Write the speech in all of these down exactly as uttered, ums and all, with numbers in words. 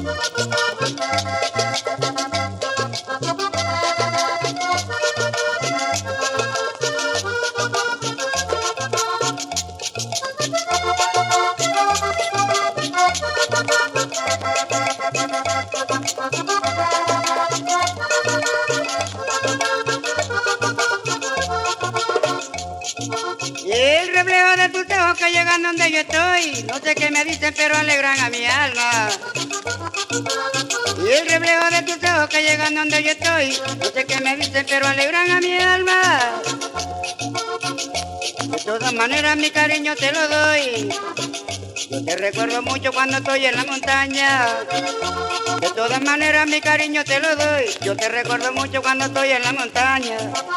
Y el reflejo de tus ojos que llegan donde yo estoy, no sé qué me dicen, pero alegran a mi alma. Y el reflejo de tus ojos que llegan donde yo estoy, no sé qué me dicen, pero alegran a mi alma. De todas maneras mi cariño te lo doy. Yo te recuerdo mucho cuando estoy en la montaña. De todas maneras mi cariño te lo doy. Yo te recuerdo mucho cuando estoy en la montaña.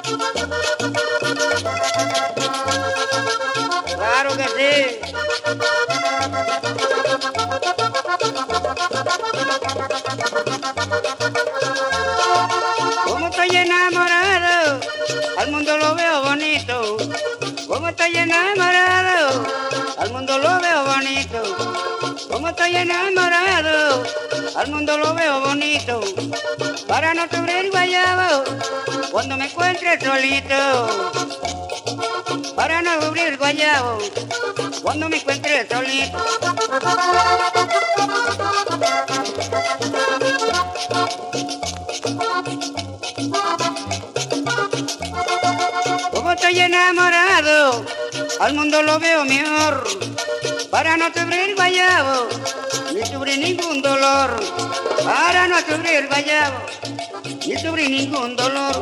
Claro que sí. Como estoy enamorado, al mundo lo veo bonito. Como estoy enamorado, al mundo lo veo bonito. Como estoy enamorado, al mundo lo veo bonito. Para no sufrir guayabo cuando me encuentre solito. Para no sufrir guayabo cuando me encuentre solito. Como estoy enamorado, al mundo lo veo mejor. Para no sufrir guayabo, ni sufrir ningún dolor. Para no sufrir guayabo, ni sufrir ningún dolor.